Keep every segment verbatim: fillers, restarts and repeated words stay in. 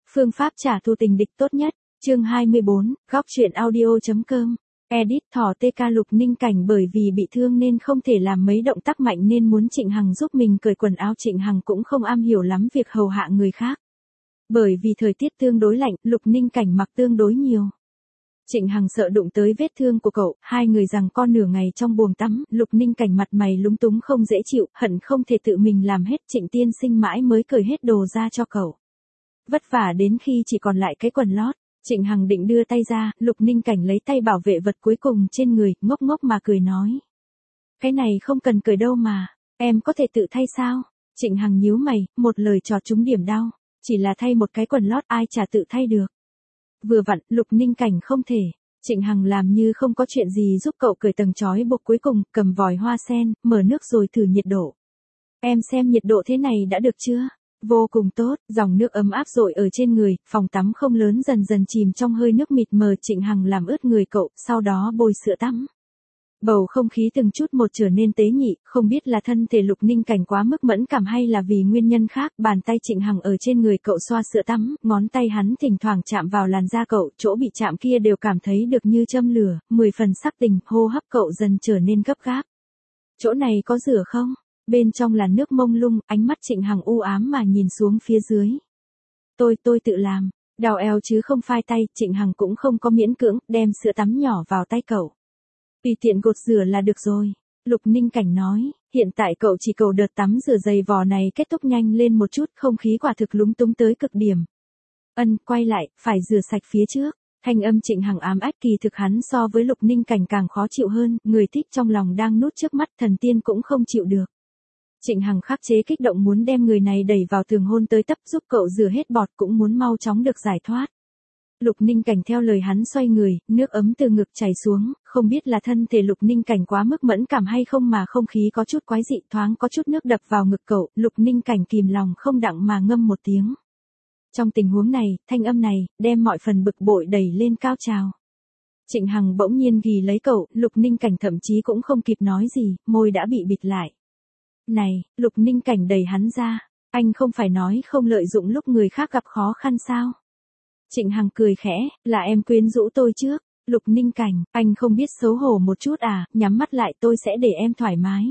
Phương pháp trả thù tình địch tốt nhất. Chương hai mươi bốn, góc truyện audio.com. Edit thỏ tê ca Lục Ninh Cảnh bởi vì bị thương nên không thể làm mấy động tác mạnh nên muốn Trịnh Hằng giúp mình cởi quần áo. Trịnh Hằng cũng không am hiểu lắm việc hầu hạ người khác. Bởi vì thời tiết tương đối lạnh, Lục Ninh Cảnh mặc tương đối nhiều. Trịnh Hằng sợ đụng tới vết thương của cậu, hai người giằng co nửa ngày trong buồng tắm, Lục Ninh Cảnh mặt mày lúng túng không dễ chịu, hận không thể tự mình làm hết. Trịnh tiên sinh mãi mới cởi hết đồ ra cho cậu. Vất vả đến khi chỉ còn lại cái quần lót, Trịnh Hằng định đưa tay ra, Lục Ninh Cảnh lấy tay bảo vệ vật cuối cùng trên người, ngốc ngốc mà cười nói. Cái này không cần cởi đâu mà, em có thể tự thay sao? Trịnh Hằng nhíu mày, một lời chọt trúng điểm đau, chỉ là thay một cái quần lót ai chả tự thay được. Vừa vặn, Lục Ninh Cảnh không thể. Trịnh Hằng làm như không có chuyện gì giúp cậu cởi tầng trói buộc cuối cùng, cầm vòi hoa sen, mở nước rồi thử nhiệt độ. Em xem nhiệt độ thế này đã được chưa? Vô cùng tốt, dòng nước ấm áp dội ở trên người, phòng tắm không lớn dần dần chìm trong hơi nước mịt mờ. Trịnh Hằng làm ướt người cậu, sau đó bôi sữa tắm. Bầu không khí từng chút một trở nên tế nhị, không biết là thân thể Lục Ninh Cảnh quá mức mẫn cảm hay là vì nguyên nhân khác. Bàn tay Trịnh Hằng ở trên người cậu xoa sữa tắm, ngón tay hắn thỉnh thoảng chạm vào làn da cậu, chỗ bị chạm kia đều cảm thấy được như châm lửa, mười phần sắc tình, hô hấp cậu dần trở nên gấp gáp. Chỗ này có rửa không? Bên trong là nước mông lung, ánh mắt Trịnh Hằng u ám mà nhìn xuống phía dưới. Tôi, tôi tự làm, đau eo chứ không phai tay. Trịnh Hằng cũng không có miễn cưỡng, đem sữa tắm nhỏ vào tay cậu. Tùy tiện gột rửa là được rồi. Lục Ninh Cảnh nói, hiện tại cậu chỉ cầu đợt tắm rửa dày vò này kết thúc nhanh lên một chút, không khí quả thực lúng túng tới cực điểm. Ân, quay lại, phải rửa sạch phía trước. Thanh âm Trịnh Hằng ám ách, kỳ thực hắn so với Lục Ninh Cảnh càng khó chịu hơn, người thích trong lòng đang nút trước mắt, thần tiên cũng không chịu được. Trịnh Hằng khắc chế kích động muốn đem người này đẩy vào tường hôn tới tấp, giúp cậu rửa hết bọt, cũng muốn mau chóng được giải thoát. Lục Ninh Cảnh theo lời hắn xoay người, nước ấm từ ngực chảy xuống, không biết là thân thể Lục Ninh Cảnh quá mức mẫn cảm hay không mà không khí có chút quái dị, thoáng có chút nước đập vào ngực cậu. Lục Ninh Cảnh kìm lòng không đặng mà ngâm một tiếng. Trong tình huống này, thanh âm này, đem mọi phần bực bội đẩy lên cao trào. Trịnh Hằng bỗng nhiên ghì lấy cậu, Lục Ninh Cảnh thậm chí cũng không kịp nói gì, môi đã bị bịt lại. Này, Lục Ninh Cảnh đẩy hắn ra, anh không phải nói không lợi dụng lúc người khác gặp khó khăn sao? Trịnh Hằng cười khẽ, là em quyến rũ tôi trước. Lục Ninh Cảnh, anh không biết xấu hổ một chút à? Nhắm mắt lại, tôi sẽ để em thoải mái.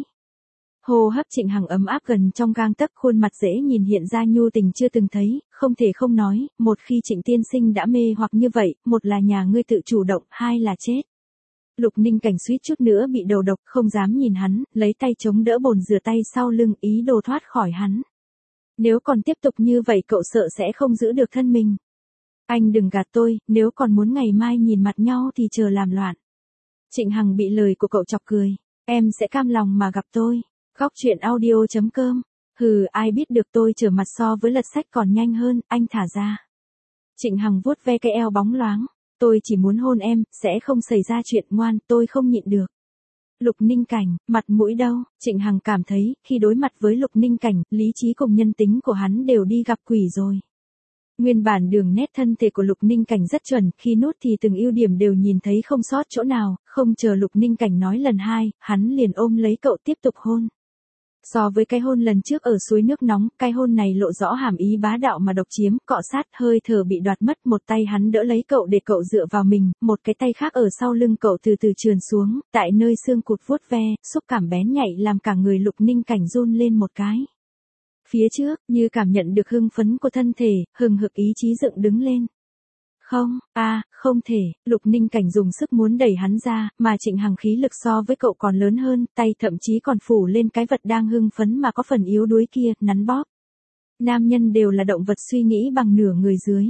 Hô hấp Trịnh Hằng ấm áp gần trong gang tấc, khuôn mặt dễ nhìn hiện ra nhu tình chưa từng thấy, không thể không nói, một khi Trịnh tiên sinh đã mê hoặc như vậy, một là nhà ngươi tự chủ động, hai là chết. Lục Ninh Cảnh suýt chút nữa bị đầu độc, không dám nhìn hắn, lấy tay chống đỡ bồn rửa tay sau lưng, ý đồ thoát khỏi hắn. Nếu còn tiếp tục như vậy cậu sợ sẽ không giữ được thân mình. Anh đừng gạt tôi, nếu còn muốn ngày mai nhìn mặt nhau thì chờ làm loạn. Trịnh Hằng bị lời của cậu chọc cười. Em sẽ cam lòng mà gặp tôi. Góc truyện audio.com. Hừ, ai biết được tôi trở mặt so với lật sách còn nhanh hơn, anh thả ra. Trịnh Hằng vuốt ve cái eo bóng loáng. Tôi chỉ muốn hôn em, sẽ không xảy ra chuyện, ngoan, tôi không nhịn được. Lục Ninh Cảnh, mặt mũi đâu? Trịnh Hằng cảm thấy, khi đối mặt với Lục Ninh Cảnh, lý trí cùng nhân tính của hắn đều đi gặp quỷ rồi. Nguyên bản đường nét thân thể của Lục Ninh Cảnh rất chuẩn, khi nút thì từng ưu điểm đều nhìn thấy không sót chỗ nào, không chờ Lục Ninh Cảnh nói lần hai, hắn liền ôm lấy cậu tiếp tục hôn. So với cái hôn lần trước ở suối nước nóng, cái hôn này lộ rõ hàm ý bá đạo mà độc chiếm, cọ sát, hơi thở bị đoạt mất. Một tay hắn đỡ lấy cậu để cậu dựa vào mình, một cái tay khác ở sau lưng cậu từ từ trườn xuống, tại nơi xương cụt vuốt ve, xúc cảm bén nhạy làm cả người Lục Ninh Cảnh run lên một cái. Phía trước, như cảm nhận được hưng phấn của thân thể, hừng hực ý chí dựng đứng lên. Không, a à, không thể. Lục Ninh Cảnh dùng sức muốn đẩy hắn ra, mà Trịnh Hằng khí lực so với cậu còn lớn hơn, tay thậm chí còn phủ lên cái vật đang hưng phấn mà có phần yếu đuối kia, nắn bóp. Nam nhân đều là động vật suy nghĩ bằng nửa người dưới.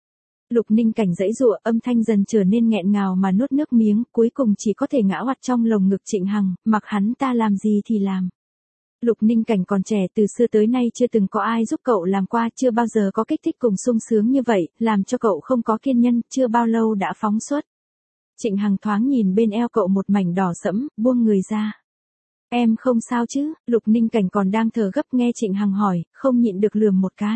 Lục Ninh Cảnh giãy giụa, âm thanh dần trở nên nghẹn ngào mà nuốt nước miếng, cuối cùng chỉ có thể ngã oặt trong lồng ngực Trịnh Hằng, mặc hắn ta làm gì thì làm. Lục Ninh Cảnh còn trẻ, từ xưa tới nay chưa từng có ai giúp cậu làm qua, chưa bao giờ có kích thích cùng sung sướng như vậy, làm cho cậu không có kiên nhẫn, chưa bao lâu đã phóng xuất. Trịnh Hằng thoáng nhìn bên eo cậu một mảnh đỏ sẫm, buông người ra. Em không sao chứ? Lục Ninh Cảnh còn đang thở gấp nghe Trịnh Hằng hỏi, không nhịn được lườm một cái.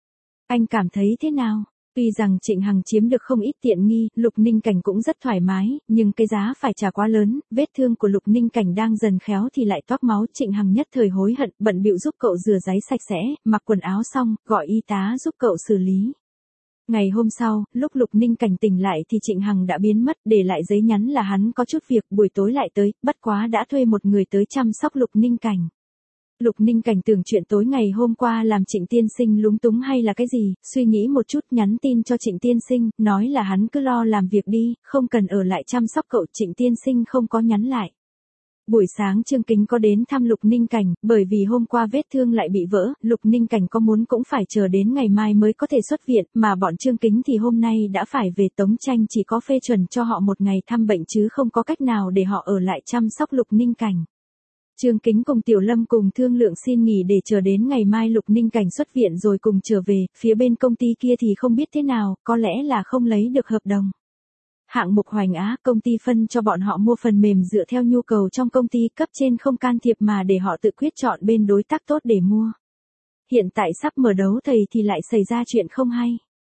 Anh cảm thấy thế nào? Tuy rằng Trịnh Hằng chiếm được không ít tiện nghi, Lục Ninh Cảnh cũng rất thoải mái, nhưng cái giá phải trả quá lớn, vết thương của Lục Ninh Cảnh đang dần khéo thì lại toát máu. Trịnh Hằng nhất thời hối hận, bận bịu giúp cậu rửa ráy sạch sẽ, mặc quần áo xong, gọi y tá giúp cậu xử lý. Ngày hôm sau, lúc Lục Ninh Cảnh tỉnh lại thì Trịnh Hằng đã biến mất, để lại giấy nhắn là hắn có chút việc, buổi tối lại tới, bất quá đã thuê một người tới chăm sóc Lục Ninh Cảnh. Lục Ninh Cảnh tưởng chuyện tối ngày hôm qua làm Trịnh Tiên Sinh lúng túng hay là cái gì, suy nghĩ một chút nhắn tin cho Trịnh Tiên Sinh, nói là hắn cứ lo làm việc đi, không cần ở lại chăm sóc cậu. Trịnh Tiên Sinh không có nhắn lại. Buổi sáng Trương Kính có đến thăm Lục Ninh Cảnh, bởi vì hôm qua vết thương lại bị vỡ, Lục Ninh Cảnh có muốn cũng phải chờ đến ngày mai mới có thể xuất viện, mà bọn Trương Kính thì hôm nay đã phải về. Tống Tranh chỉ có phê chuẩn cho họ một ngày thăm bệnh chứ không có cách nào để họ ở lại chăm sóc Lục Ninh Cảnh. Trương Kính cùng Tiểu Lâm cùng thương lượng xin nghỉ để chờ đến ngày mai Lục Ninh Cảnh xuất viện rồi cùng trở về, phía bên công ty kia thì không biết thế nào, có lẽ là không lấy được hợp đồng. Hạng mục Hoành Á, công ty phân cho bọn họ mua phần mềm dựa theo nhu cầu trong công ty, cấp trên không can thiệp mà để họ tự quyết chọn bên đối tác tốt để mua. Hiện tại sắp mở đấu thầy thì lại xảy ra chuyện không hay.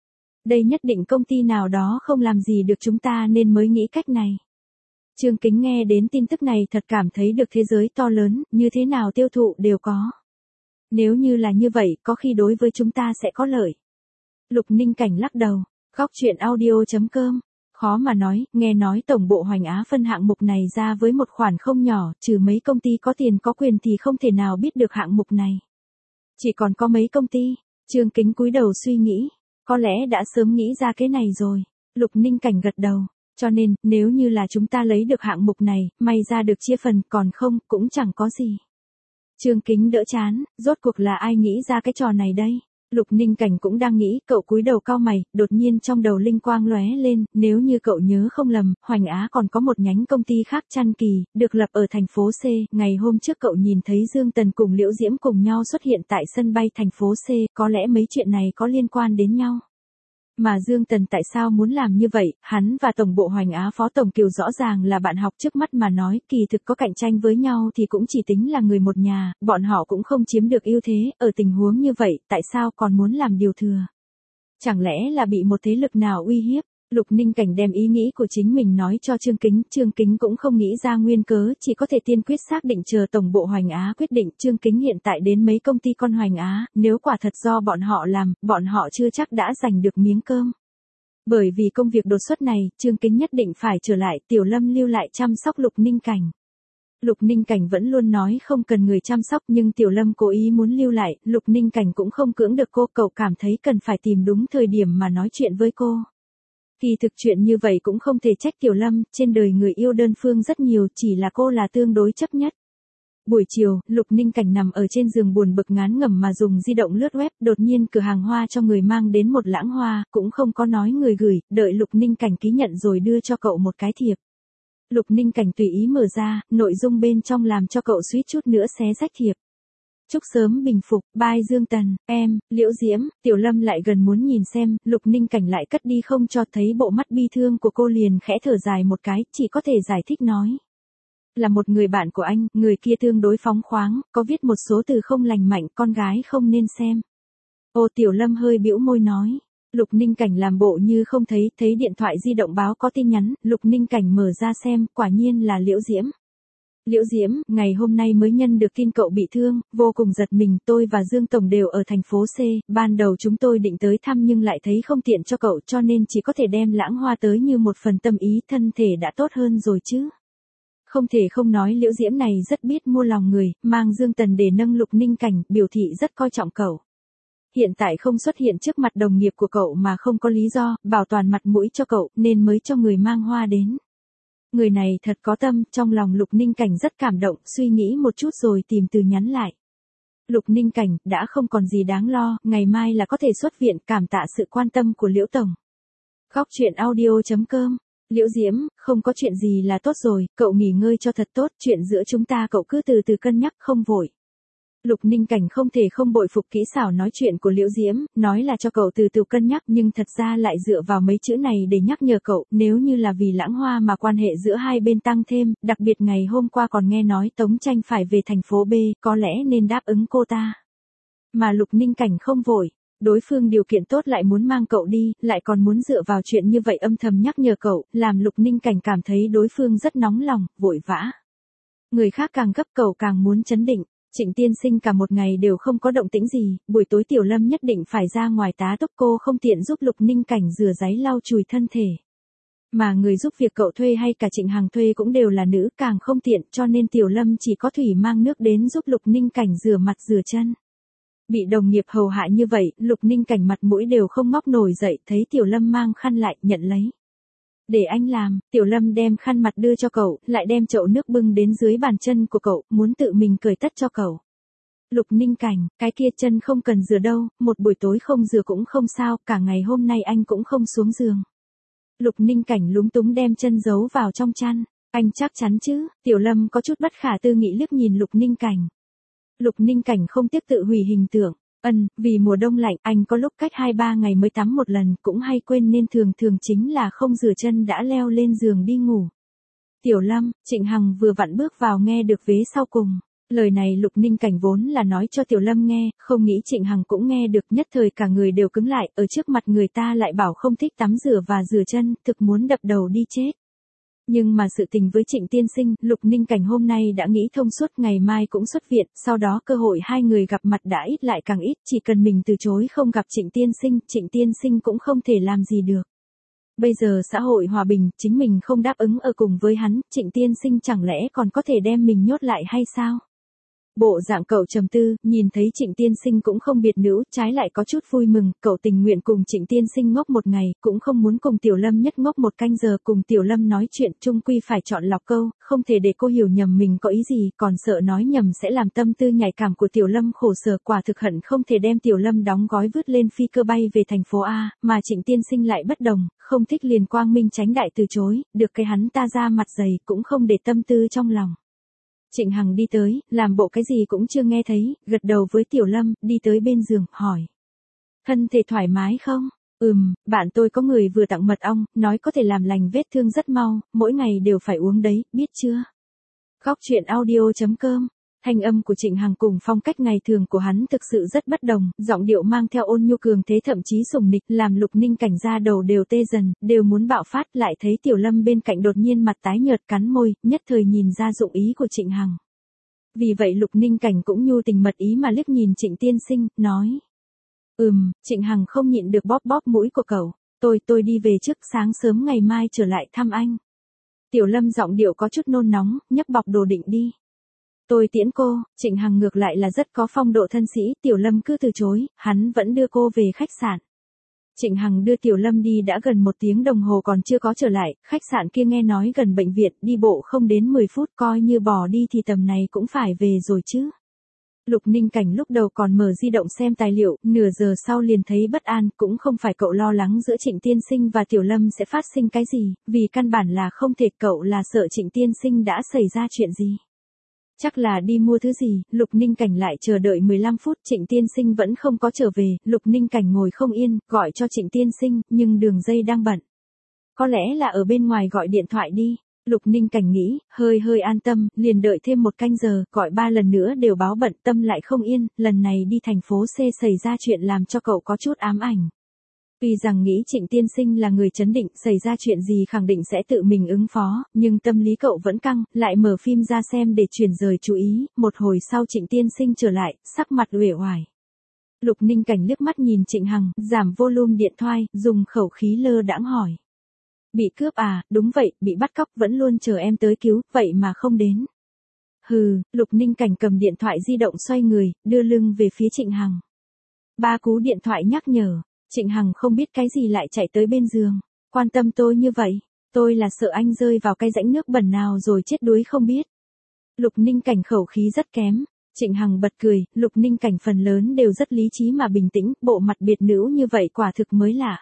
Đây nhất định công ty nào đó không làm gì được chúng ta nên mới nghĩ cách này. Trương Kính nghe đến tin tức này thật cảm thấy được thế giới to lớn, như thế nào tiêu thụ đều có. Nếu như là như vậy, có khi đối với chúng ta sẽ có lợi. Lục Ninh Cảnh lắc đầu, góc chuyện audio chấm com. Khó mà nói, nghe nói tổng bộ Hoành Á phân hạng mục này ra với một khoản không nhỏ, trừ mấy công ty có tiền có quyền thì không thể nào biết được hạng mục này. Chỉ còn có mấy công ty. Trương Kính cúi đầu suy nghĩ, có lẽ đã sớm nghĩ ra cái này rồi. Lục Ninh Cảnh gật đầu, cho nên, nếu như là chúng ta lấy được hạng mục này, may ra được chia phần, còn không, cũng chẳng có gì. Trương Kính đỡ chán, rốt cuộc là ai nghĩ ra cái trò này đây? Lục Ninh Cảnh cũng đang nghĩ, cậu cúi đầu cau mày, đột nhiên trong đầu linh quang lóe lên, nếu như cậu nhớ không lầm, Hoành Á còn có một nhánh công ty khác Trăn Kỳ, được lập ở thành phố C, ngày hôm trước cậu nhìn thấy Dương Tần cùng Liễu Diễm cùng nhau xuất hiện tại sân bay thành phố C, có lẽ mấy chuyện này có liên quan đến nhau. Mà Dương Tần tại sao muốn làm như vậy, hắn và tổng bộ Hoành Á Phó Tổng Kiều rõ ràng là bạn học trước mắt mà nói, kỳ thực có cạnh tranh với nhau thì cũng chỉ tính là người một nhà, bọn họ cũng không chiếm được ưu thế, ở tình huống như vậy, tại sao còn muốn làm điều thừa? Chẳng lẽ là bị một thế lực nào uy hiếp? Lục Ninh Cảnh đem ý nghĩ của chính mình nói cho Trương Kính, Trương Kính cũng không nghĩ ra nguyên cớ, chỉ có thể tiên quyết xác định chờ tổng bộ Hoành Á quyết định. Trương Kính hiện tại đến mấy công ty con Hoành Á, nếu quả thật do bọn họ làm, bọn họ chưa chắc đã giành được miếng cơm. Bởi vì công việc đột xuất này, Trương Kính nhất định phải trở lại, Tiểu Lâm lưu lại chăm sóc Lục Ninh Cảnh. Lục Ninh Cảnh vẫn luôn nói không cần người chăm sóc nhưng Tiểu Lâm cố ý muốn lưu lại, Lục Ninh Cảnh cũng không cưỡng được cô, cậu cảm thấy cần phải tìm đúng thời điểm mà nói chuyện với cô. Kỳ thực chuyện như vậy cũng không thể trách Tiểu Lâm, trên đời người yêu đơn phương rất nhiều, chỉ là cô là tương đối chấp nhất. Buổi chiều, Lục Ninh Cảnh nằm ở trên giường buồn bực ngán ngẩm mà dùng di động lướt web, đột nhiên cửa hàng hoa cho người mang đến một lãng hoa, cũng không có nói người gửi, đợi Lục Ninh Cảnh ký nhận rồi đưa cho cậu một cái thiệp. Lục Ninh Cảnh tùy ý mở ra, nội dung bên trong làm cho cậu suýt chút nữa xé rách thiệp. Chúc sớm bình phục, bye Dương Tần, em, Liễu Diễm. Tiểu Lâm lại gần muốn nhìn xem, Lục Ninh Cảnh lại cất đi không cho thấy bộ mắt bi thương của cô, liền khẽ thở dài một cái, chỉ có thể giải thích nói. Là một người bạn của anh, người kia tương đối phóng khoáng, có viết một số từ không lành mạnh, con gái không nên xem. Ô Tiểu Lâm hơi bĩu môi nói. Lục Ninh Cảnh làm bộ như không thấy, thấy điện thoại di động báo có tin nhắn, Lục Ninh Cảnh mở ra xem, quả nhiên là Liễu Diễm. Liễu Diễm, ngày hôm nay mới nhân được tin cậu bị thương, vô cùng giật mình, tôi và Dương Tổng đều ở thành phố C, ban đầu chúng tôi định tới thăm nhưng lại thấy không tiện cho cậu cho nên chỉ có thể đem lãng hoa tới như một phần tâm ý, thân thể đã tốt hơn rồi chứ. Không thể không nói Liễu Diễm này rất biết mua lòng người, mang Dương Tần để nâng Lục Ninh Cảnh, biểu thị rất coi trọng cậu. Hiện tại không xuất hiện trước mặt đồng nghiệp của cậu mà không có lý do, bảo toàn mặt mũi cho cậu, nên mới cho người mang hoa đến. Người này thật có tâm, trong lòng Lục Ninh Cảnh rất cảm động, suy nghĩ một chút rồi tìm từ nhắn lại. Lục Ninh Cảnh, đã không còn gì đáng lo, ngày mai là có thể xuất viện, cảm tạ sự quan tâm của Liễu Tổng. Góc chuyện audio chấm com. Liễu Diễm, không có chuyện gì là tốt rồi, cậu nghỉ ngơi cho thật tốt, chuyện giữa chúng ta cậu cứ từ từ cân nhắc, không vội. Lục Ninh Cảnh không thể không bội phục kỹ xảo nói chuyện của Liễu Diễm, nói là cho cậu từ từ cân nhắc nhưng thật ra lại dựa vào mấy chữ này để nhắc nhở cậu, nếu như là vì lãng hoa mà quan hệ giữa hai bên tăng thêm, đặc biệt ngày hôm qua còn nghe nói Tống Tranh phải về thành phố B, có lẽ nên đáp ứng cô ta. Mà Lục Ninh Cảnh không vội, đối phương điều kiện tốt lại muốn mang cậu đi, lại còn muốn dựa vào chuyện như vậy âm thầm nhắc nhở cậu, làm Lục Ninh Cảnh cảm thấy đối phương rất nóng lòng, vội vã. Người khác càng gấp cậu càng muốn chấn định. Trịnh Tiên Sinh cả một ngày đều không có động tĩnh gì, buổi tối Tiểu Lâm nhất định phải ra ngoài tá túc, cô không tiện giúp Lục Ninh Cảnh rửa ráy lau chùi thân thể. Mà người giúp việc cậu thuê hay cả Trịnh Hằng thuê cũng đều là nữ, càng không tiện, cho nên Tiểu Lâm chỉ có thủy mang nước đến giúp Lục Ninh Cảnh rửa mặt rửa chân. Bị đồng nghiệp hầu hạ như vậy, Lục Ninh Cảnh mặt mũi đều không ngóc nổi dậy, thấy Tiểu Lâm mang khăn lại, nhận lấy. Để anh làm. Tiểu Lâm đem khăn mặt đưa cho cậu, lại đem chậu nước bưng đến dưới bàn chân của cậu, muốn tự mình cởi tất cho cậu. Lục Ninh Cảnh, cái kia chân không cần rửa đâu, một buổi tối không rửa cũng không sao, cả ngày hôm nay anh cũng không xuống giường. Lục Ninh Cảnh lúng túng đem chân giấu vào trong chăn. Anh chắc chắn chứ? Tiểu Lâm có chút bất khả tư nghị liếc nhìn Lục Ninh Cảnh. Lục Ninh Cảnh không tiếc tự hủy hình tượng. Ân, vì mùa đông lạnh, anh có lúc cách hai ba ngày mới tắm một lần, cũng hay quên nên thường thường chính là không rửa chân đã leo lên giường đi ngủ. Tiểu Lâm, Trịnh Hằng vừa vặn bước vào nghe được vế sau cùng. Lời này Lục Ninh Cảnh vốn là nói cho Tiểu Lâm nghe, không nghĩ Trịnh Hằng cũng nghe được, nhất thời cả người đều cứng lại, ở trước mặt người ta lại bảo không thích tắm rửa và rửa chân, thực muốn đập đầu đi chết. Nhưng mà sự tình với Trịnh Tiên Sinh, Lục Ninh Cảnh hôm nay đã nghĩ thông suốt, ngày mai cũng xuất viện, sau đó cơ hội hai người gặp mặt đã ít lại càng ít, chỉ cần mình từ chối không gặp Trịnh Tiên Sinh, Trịnh Tiên Sinh cũng không thể làm gì được. Bây giờ xã hội hòa bình, chính mình không đáp ứng ở cùng với hắn, Trịnh Tiên Sinh chẳng lẽ còn có thể đem mình nhốt lại hay sao? Bộ dạng cậu trầm tư, nhìn thấy Trịnh Tiên Sinh cũng không biệt nữ, trái lại có chút vui mừng, cậu tình nguyện cùng Trịnh Tiên Sinh ngốc một ngày, cũng không muốn cùng Tiểu Lâm nhất ngốc một canh giờ, cùng Tiểu Lâm nói chuyện, chung quy phải chọn lọc câu, không thể để cô hiểu nhầm mình có ý gì, còn sợ nói nhầm sẽ làm tâm tư nhạy cảm của Tiểu Lâm khổ sở, quả thực hận không thể đem Tiểu Lâm đóng gói vứt lên phi cơ bay về thành phố A, mà Trịnh Tiên Sinh lại bất đồng, không thích liền quang minh tránh đại từ chối, được cái hắn ta ra mặt dày, cũng không để tâm tư trong lòng. Trịnh Hằng đi tới, làm bộ cái gì cũng chưa nghe thấy, gật đầu với Tiểu Lâm, đi tới bên giường, hỏi. Thân thể thoải mái không? Ừm, bạn tôi có người vừa tặng mật ong, nói có thể làm lành vết thương rất mau, mỗi ngày đều phải uống đấy, biết chưa? Góc chuyện audio chấm com. Thanh âm của Trịnh Hằng cùng phong cách ngày thường của hắn thực sự rất bất đồng, giọng điệu mang theo ôn nhu cường thế thậm chí sủng nịch, làm Lục Ninh Cảnh ra đầu đều tê dần, đều muốn bạo phát, lại thấy Tiểu Lâm bên cạnh đột nhiên mặt tái nhợt cắn môi, nhất thời nhìn ra dụng ý của Trịnh Hằng. Vì vậy Lục Ninh Cảnh cũng nhu tình mật ý mà liếc nhìn Trịnh Tiên Sinh, nói. Ừm, Trịnh Hằng không nhịn được bóp bóp mũi của cậu, tôi tôi đi về trước, sáng sớm ngày mai trở lại thăm anh. Tiểu Lâm giọng điệu có chút nôn nóng, nhấc bọc đồ định đi. Tôi tiễn cô. Trịnh Hằng ngược lại là rất có phong độ thân sĩ, Tiểu Lâm cứ từ chối, hắn vẫn đưa cô về khách sạn. Trịnh Hằng đưa Tiểu Lâm đi đã gần một tiếng đồng hồ còn chưa có trở lại, khách sạn kia nghe nói gần bệnh viện, đi bộ không đến mười phút, coi như bỏ đi thì tầm này cũng phải về rồi chứ. Lục Ninh Cảnh lúc đầu còn mở di động xem tài liệu, nửa giờ sau liền thấy bất an, cũng không phải cậu lo lắng giữa Trịnh Tiên Sinh và Tiểu Lâm sẽ phát sinh cái gì, vì căn bản là không thể, cậu là sợ Trịnh Tiên Sinh đã xảy ra chuyện gì. Chắc là đi mua thứ gì, Lục Ninh Cảnh lại chờ đợi mười lăm phút, Trịnh Tiên Sinh vẫn không có trở về, Lục Ninh Cảnh ngồi không yên, gọi cho Trịnh Tiên Sinh, nhưng đường dây đang bận. Có lẽ là ở bên ngoài gọi điện thoại đi. Lục Ninh Cảnh nghĩ, hơi hơi an tâm, liền đợi thêm một canh giờ, gọi ba lần nữa đều báo bận, tâm lại không yên, lần này đi thành phố C xảy ra chuyện làm cho cậu có chút ám ảnh. Tuy rằng nghĩ Trịnh Tiên Sinh là người trấn định, xảy ra chuyện gì khẳng định sẽ tự mình ứng phó, nhưng tâm lý cậu vẫn căng, lại mở phim ra xem để chuyển rời chú ý, một hồi sau Trịnh Tiên Sinh trở lại, sắc mặt uể oải. Lục Ninh Cảnh liếc mắt nhìn Trịnh Hằng, giảm volume điện thoại, dùng khẩu khí lơ đãng hỏi. Bị cướp à, đúng vậy, bị bắt cóc, vẫn luôn chờ em tới cứu, vậy mà không đến. Hừ, Lục Ninh Cảnh cầm điện thoại di động xoay người, đưa lưng về phía Trịnh Hằng. Ba cú điện thoại nhắc nhở. Trịnh Hằng không biết cái gì lại chạy tới bên giường. Quan tâm tôi như vậy, tôi là sợ anh rơi vào cái rãnh nước bẩn nào rồi chết đuối không biết. Lục Ninh Cảnh khẩu khí rất kém. Trịnh Hằng bật cười, Lục Ninh Cảnh phần lớn đều rất lý trí mà bình tĩnh, bộ mặt biệt nữ như vậy quả thực mới lạ.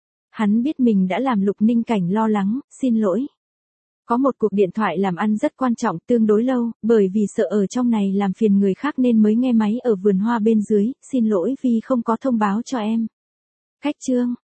Hắn biết mình đã làm Lục Ninh Cảnh lo lắng, xin lỗi. Có một cuộc điện thoại làm ăn rất quan trọng, tương đối lâu, bởi vì sợ ở trong này làm phiền người khác nên mới nghe máy ở vườn hoa bên dưới, xin lỗi vì không có thông báo cho em. Cách chương,